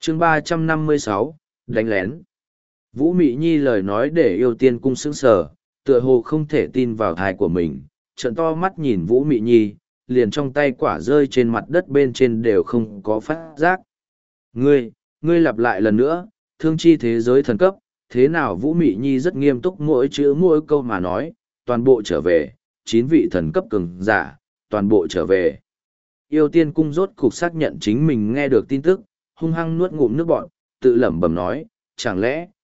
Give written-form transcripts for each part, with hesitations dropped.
chương 356, đánh lén. Vũ Mị Nhi lời nói để Yêu Tiên Cung sững sờ, tựa hồ không thể tin vào thai của mình, trợn to mắt nhìn Vũ Mị Nhi, liền trong tay quả rơi trên mặt đất bên trên đều không có phát giác. Ngươi lặp lại lần nữa, thương chi thế giới thần cấp, thế nào? Vũ Mị Nhi rất nghiêm túc mỗi chữ mỗi câu mà nói, toàn bộ trở về, 9 vị thần cấp cường giả, toàn bộ trở về. Yêu Tiên Cung rốt cục xác nhận chính mình nghe được tin tức, hung hăng nuốt ngụm nước bọt, tự lẩm bẩm nói, chẳng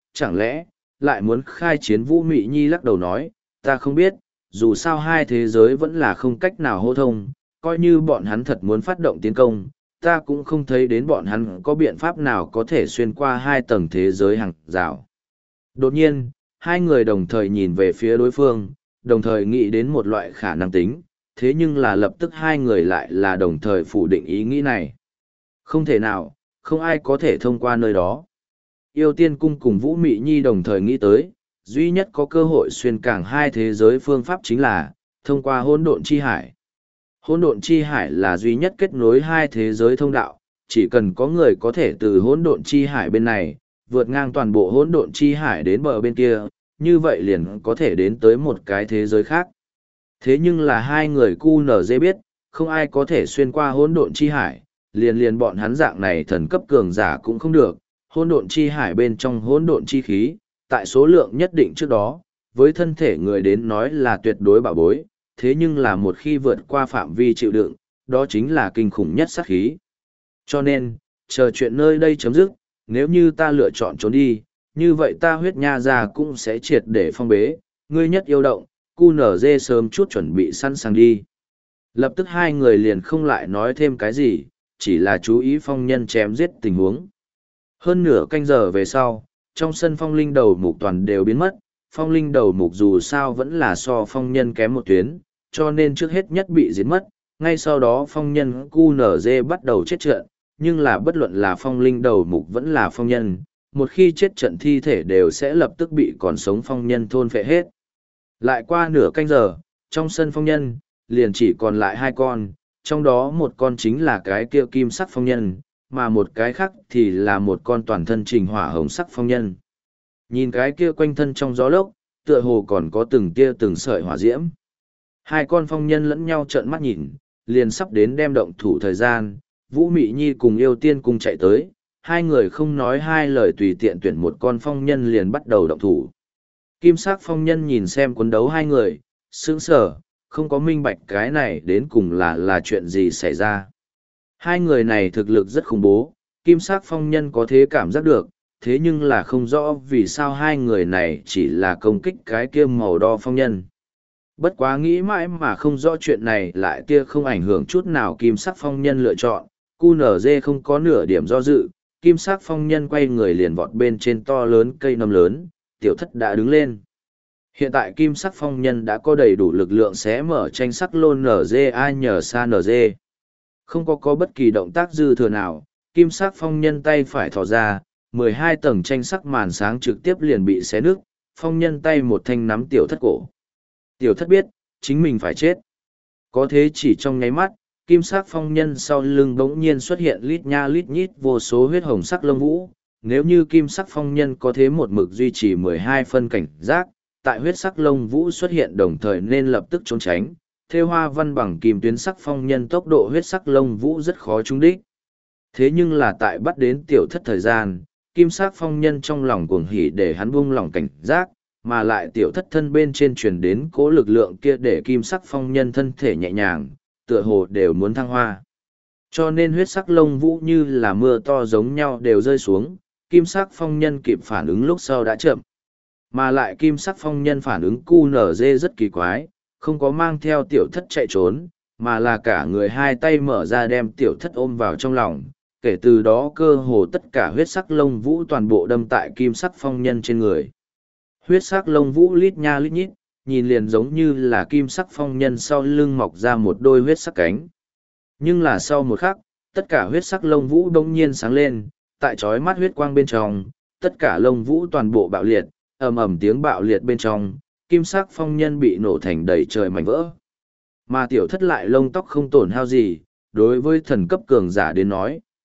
lẽ, lại muốn khai chiến? Vũ Mị Nhi lắc đầu nói, ta không biết, dù sao hai thế giới vẫn là không cách nào hô thông, coi như bọn hắn thật muốn phát động tiến công, ta cũng không thấy đến bọn hắn có biện pháp nào có thể xuyên qua hai tầng thế giới hàng rào. Đột nhiên, hai người đồng thời nhìn về phía đối phương, đồng thời nghĩ đến một loại khả năng tính, thế nhưng là lập tức hai người lại là đồng thời phủ định ý nghĩ này. Không thể nào, không ai có thể thông qua nơi đó. Yêu Tiên Cung cùng Vũ Mị Nhi đồng thời nghĩ tới, duy nhất có cơ hội xuyên cảng hai thế giới phương pháp chính là thông qua hỗn độn chi hải. Hỗn độn chi hải là duy nhất kết nối hai thế giới thông đạo, chỉ cần có người có thể từ hỗn độn chi hải bên này vượt ngang toàn bộ hỗn độn chi hải đến bờ bên kia, như vậy liền có thể đến tới một cái thế giới khác. Thế nhưng là hai người QNZ biết, không ai có thể xuyên qua hỗn độn chi hải, liền bọn hắn dạng này thần cấp cường giả cũng không được. Hỗn độn chi hải bên trong hỗn độn chi khí, tại số lượng nhất định trước đó, với thân thể người đến nói là tuyệt đối bảo bối, thế nhưng là một khi vượt qua phạm vi chịu đựng, đó chính là kinh khủng nhất sát khí. Cho nên, chờ chuyện nơi đây chấm dứt, nếu như ta lựa chọn trốn đi, như vậy ta huyết nha ra cũng sẽ triệt để phong bế, ngươi nhất yêu động, QNZ sớm chút chuẩn bị sẵn sàng đi. Lập tức hai người liền không lại nói thêm cái gì, chỉ là chú ý phong nhân chém giết tình huống. Hơn nửa canh giờ về sau, trong sân phong linh đầu mục toàn đều biến mất, phong linh đầu mục dù sao vẫn là so phong nhân kém một tuyến, cho nên trước hết nhất bị giết mất, ngay sau đó phong nhân QNZ bắt đầu chết trận, nhưng là bất luận là phong linh đầu mục vẫn là phong nhân, một khi chết trận thi thể đều sẽ lập tức bị còn sống phong nhân thôn phệ hết. Lại qua nửa canh giờ, trong sân phong nhân, liền chỉ còn lại hai con, trong đó một con chính là cái kia kim sắc phong nhân, mà một cái khác thì là một con toàn thân trình hỏa hồng sắc phong nhân. Nhìn cái kia quanh thân trong gió lốc, tựa hồ còn có từng tia từng sợi hỏa diễm. Hai con phong nhân lẫn nhau trợn mắt nhìn, liền sắp đến đem động thủ thời gian, Vũ Mị Nhi cùng Yêu Tiên Cung chạy tới, hai người không nói hai lời tùy tiện tuyển một con phong nhân liền bắt đầu động thủ. Kim sắc phong nhân nhìn xem cuốn đấu hai người, sững sờ, không có minh bạch cái này đến cùng là chuyện gì xảy ra. Hai người này thực lực rất khủng bố, kim sắc phong nhân có thế cảm giác được, thế nhưng là không rõ vì sao hai người này chỉ là công kích cái kia màu đo phong nhân. Bất quá nghĩ mãi mà không rõ chuyện này lại kia không ảnh hưởng chút nào kim sắc phong nhân lựa chọn, QNZ không có nửa điểm do dự, kim sắc phong nhân quay người liền vọt bên trên to lớn cây nấm lớn, tiểu thất đã đứng lên. Hiện tại kim sắc phong nhân đã có đầy đủ lực lượng xé mở tranh sắc lôn NGA nhờ xa NG. Không có bất kỳ động tác dư thừa nào, kim sắc phong nhân tay phải thò ra, 12 tầng tranh sắc màn sáng trực tiếp liền bị xé nứt, phong nhân tay một thanh nắm tiểu thất cổ. Tiểu thất biết, chính mình phải chết. Có thế chỉ trong nháy mắt, kim sắc phong nhân sau lưng bỗng nhiên xuất hiện lít nha lít nhít vô số huyết hồng sắc lông vũ. Nếu như kim sắc phong nhân có thế một mực duy trì 12 phân cảnh giác, tại huyết sắc lông vũ xuất hiện đồng thời nên lập tức trốn tránh. Thêu hoa văn bằng kim tuyến sắc phong nhân tốc độ huyết sắc lông vũ rất khó trúng đích. Thế nhưng là tại bắt đến tiểu thất thời gian, kim sắc phong nhân trong lòng cuồng hỉ để hắn buông lòng cảnh giác, mà lại tiểu thất thân bên trên truyền đến cố lực lượng kia để kim sắc phong nhân thân thể nhẹ nhàng, tựa hồ đều muốn thăng hoa. Cho nên huyết sắc lông vũ như là mưa to giống nhau đều rơi xuống, kim sắc phong nhân kịp phản ứng lúc sau đã chậm. Mà lại kim sắc phong nhân phản ứng QNZ rất kỳ quái, không có mang theo tiểu thất chạy trốn, mà là cả người hai tay mở ra đem tiểu thất ôm vào trong lòng. Kể từ đó cơ hồ tất cả huyết sắc lông vũ toàn bộ đâm tại kim sắc phong nhân trên người. Huyết sắc lông vũ lít nha lít nhít, nhìn liền giống như là kim sắc phong nhân sau lưng mọc ra một đôi huyết sắc cánh. Nhưng là sau một khắc, tất cả huyết sắc lông vũ đông nhiên sáng lên, tại chói mắt huyết quang bên trong, tất cả lông vũ toàn bộ bạo liệt, ầm ầm tiếng bạo liệt bên trong, kim sắc phong nhân bị nổ thành đầy trời mảnh vỡ. Mà tiểu thất lại lông tóc không tổn hao gì, đối với thần cấp cường giả đến nói,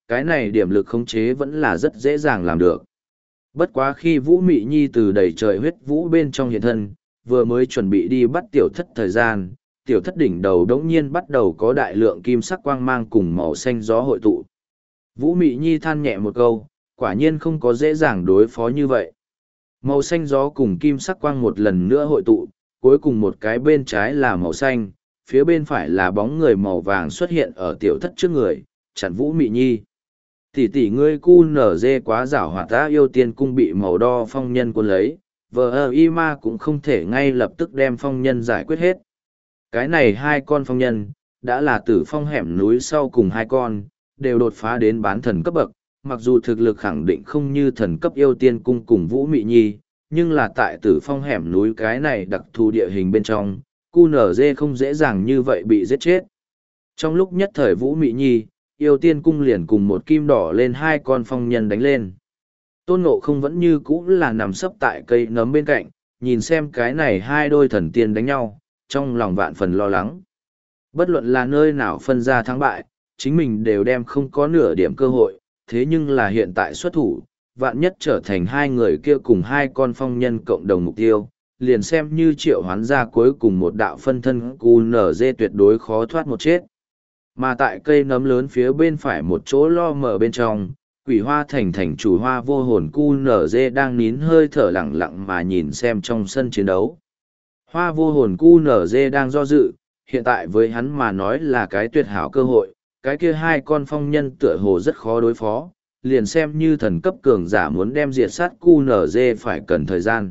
cái này điểm lực khống chế vẫn là rất dễ dàng làm được. Bất quá khi Vũ Mị Nhi từ đầy trời huyết vũ bên trong hiện thân, vừa mới chuẩn bị đi bắt tiểu thất thời gian, tiểu thất đỉnh đầu đống nhiên bắt đầu có đại lượng kim sắc quang mang cùng màu xanh gió hội tụ. Vũ Mị Nhi than nhẹ một câu, quả nhiên không có dễ dàng đối phó như vậy. Màu xanh gió cùng kim sắc quang một lần nữa hội tụ, cuối cùng một cái bên trái là màu xanh, phía bên phải là bóng người màu vàng xuất hiện ở tiểu thất trước người, chặn Vũ Mị Nhi. Tỷ tỷ ngươi cu nở dê quá giảo hoạt, ta yêu tiên cung bị màu đo phong nhân cuốn lấy, vờ y ma cũng không thể ngay lập tức đem phong nhân giải quyết hết. Cái này hai con phong nhân, đã là tử phong hẻm núi sau cùng hai con, đều đột phá đến bán thần cấp bậc, mặc dù thực lực khẳng định không như thần cấp yêu tiên cung cùng Vũ Mị Nhi, nhưng là tại tử phong hẻm núi cái này đặc thù địa hình bên trong, cu nở dê không dễ dàng như vậy bị giết chết. Trong lúc nhất thời Vũ Mị Nhi, yêu tiên cung liền cùng một kim đỏ lên hai con phong nhân đánh lên. Tôn Ngộ không vẫn như cũ là nằm sấp tại cây nấm bên cạnh, nhìn xem cái này hai đôi thần tiên đánh nhau, trong lòng vạn phần lo lắng. Bất luận là nơi nào phân ra thắng bại, chính mình đều đem không có nửa điểm cơ hội, thế nhưng là hiện tại xuất thủ, vạn nhất trở thành hai người kia cùng hai con phong nhân cộng đồng mục tiêu, liền xem như triệu hoán ra cuối cùng một đạo phân thân cu nở dê tuyệt đối khó thoát một chết. Mà tại cây nấm lớn phía bên phải một chỗ lo mở bên trong, quỷ hoa thành chủ hoa vô hồn cu nở dê đang nín hơi thở lặng lặng mà nhìn xem trong sân chiến đấu. Hoa vô hồn cu nở dê đang do dự, hiện tại với hắn mà nói là cái tuyệt hảo cơ hội, cái kia hai con phong nhân tựa hồ rất khó đối phó, liền xem như thần cấp cường giả muốn đem diệt sát cu nở dê phải cần thời gian.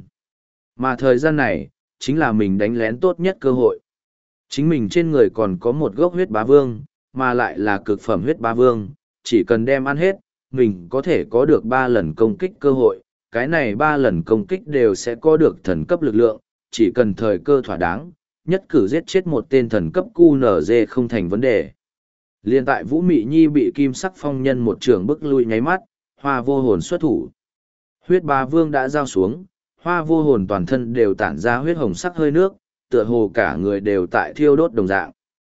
Mà thời gian này, chính là mình đánh lén tốt nhất cơ hội. Chính mình trên người còn có một gốc huyết bá vương, mà lại là cực phẩm huyết bá vương, chỉ cần đem ăn hết, mình có thể có được 3 lần công kích cơ hội, cái này 3 lần công kích đều sẽ có được thần cấp lực lượng, chỉ cần thời cơ thỏa đáng, nhất cử giết chết một tên thần cấp QNZ không thành vấn đề. Liên tại Vũ Mị Nhi bị kim sắc phong nhân một trường bức lui nháy mắt, hoa vô hồn xuất thủ. Huyết bá vương đã giao xuống, hoa vô hồn toàn thân đều tản ra huyết hồng sắc hơi nước, tựa hồ cả người đều tại thiêu đốt đồng dạng.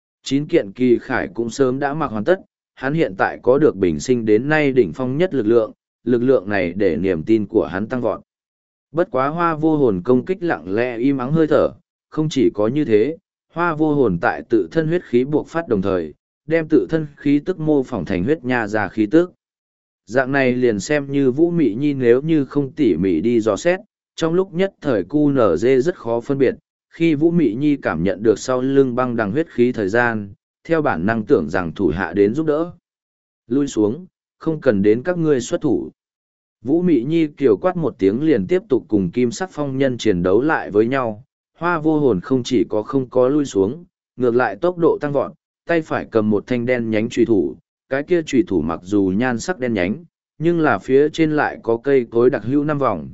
9 kiện kỳ khải cũng sớm đã mặc hoàn tất, hắn hiện tại có được bình sinh đến nay đỉnh phong nhất lực lượng này để niềm tin của hắn tăng vọt. Bất quá hoa vô hồn công kích lặng lẽ im ắng hơi thở, không chỉ có như thế, hoa vô hồn tại tự thân huyết khí buộc phát đồng thời, đem tự thân khí tức mô phỏng thành huyết nha ra khí tức. Dạng này liền xem như Vũ Mị Nhi nếu như không tỉ mỉ đi dò xét, trong lúc nhất thời QNZ rất khó phân biệt, khi Vũ Mị Nhi cảm nhận được sau lưng băng đằng huyết khí thời gian, theo bản năng tưởng rằng thủ hạ đến giúp đỡ. Lui xuống, không cần đến các ngươi xuất thủ. Vũ Mị Nhi kiều quát một tiếng liền tiếp tục cùng kim sắc phong nhân chiến đấu lại với nhau. Hoa vô hồn không chỉ có không có lui xuống, ngược lại tốc độ tăng vọt, tay phải cầm một thanh đen nhánh chùy thủ. Cái kia chùy thủ mặc dù nhan sắc đen nhánh, nhưng là phía trên lại có cây cối đặc hữu 5 vòng,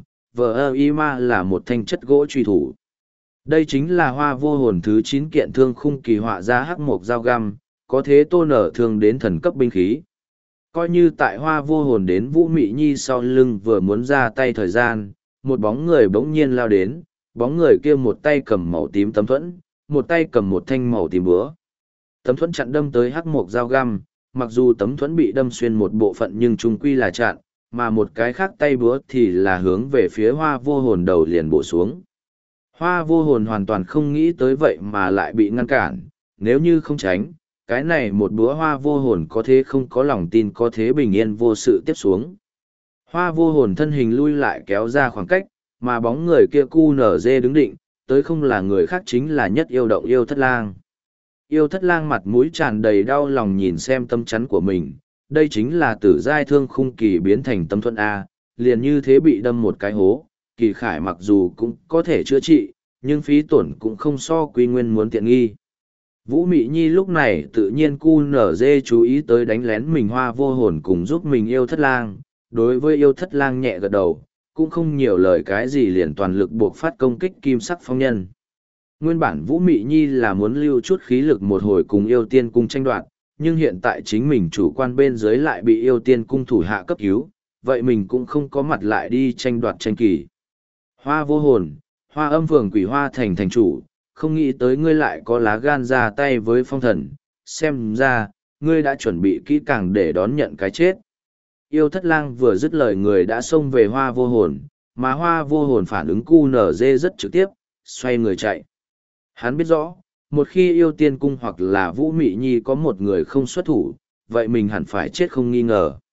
vờ là một thanh chất gỗ chùy thủ. Đây chính là hoa vô hồn thứ 9 kiện thương khung kỳ họa ra hắc mộc dao găm, có thế tô nở thương đến thần cấp binh khí. Coi như tại hoa vô hồn đến Vũ Mị Nhi sau lưng vừa muốn ra tay thời gian, một bóng người bỗng nhiên lao đến, bóng người kia một tay cầm màu tím tấm thuẫn, một tay cầm một thanh màu tím búa. Tấm thuẫn chặn đâm tới hắc mộc dao găm, mặc dù tấm thuẫn bị đâm xuyên một bộ phận nhưng chung quy là chặn, mà một cái khác tay búa thì là hướng về phía hoa vô hồn đầu liền bổ xuống. Hoa vô hồn hoàn toàn không nghĩ tới vậy mà lại bị ngăn cản, nếu như không tránh, cái này một búa hoa vô hồn có thế không có lòng tin có thế bình yên vô sự tiếp xuống. Hoa vô hồn thân hình lui lại kéo ra khoảng cách, mà bóng người kia QNZ đứng định, tới không là người khác chính là nhất yêu động yêu thất lang. Yêu thất lang mặt mũi tràn đầy đau lòng nhìn xem tâm chắn của mình, đây chính là tử giai thương khung kỳ biến thành tâm thuẫn A, liền như thế bị đâm một cái hố, kỳ khải mặc dù cũng có thể chữa trị, nhưng phí tổn cũng không so quy nguyên muốn tiện nghi. Vũ Mị Nhi lúc này tự nhiên QNZ chú ý tới đánh lén mình hoa vô hồn cùng giúp mình yêu thất lang, đối với yêu thất lang nhẹ gật đầu, cũng không nhiều lời cái gì liền toàn lực buộc phát công kích kim sắc phong nhân. Nguyên bản Vũ Mị Nhi là muốn lưu chút khí lực một hồi cùng yêu tiên cung tranh đoạt, nhưng hiện tại chính mình chủ quan bên dưới lại bị yêu tiên cung thủ hạ cấp cứu, vậy mình cũng không có mặt lại đi tranh đoạt tranh kỳ. Hoa vô hồn, hoa âm phường quỷ hoa thành chủ, không nghĩ tới ngươi lại có lá gan ra tay với phong thần, xem ra, ngươi đã chuẩn bị kỹ càng để đón nhận cái chết. Yêu thất lang vừa dứt lời người đã xông về hoa vô hồn, mà hoa vô hồn phản ứng QNZ rất trực tiếp, xoay người chạy. Hắn biết rõ, một khi yêu tiên cung hoặc là Vũ Mị Nhi có một người không xuất thủ, vậy mình hẳn phải chết không nghi ngờ.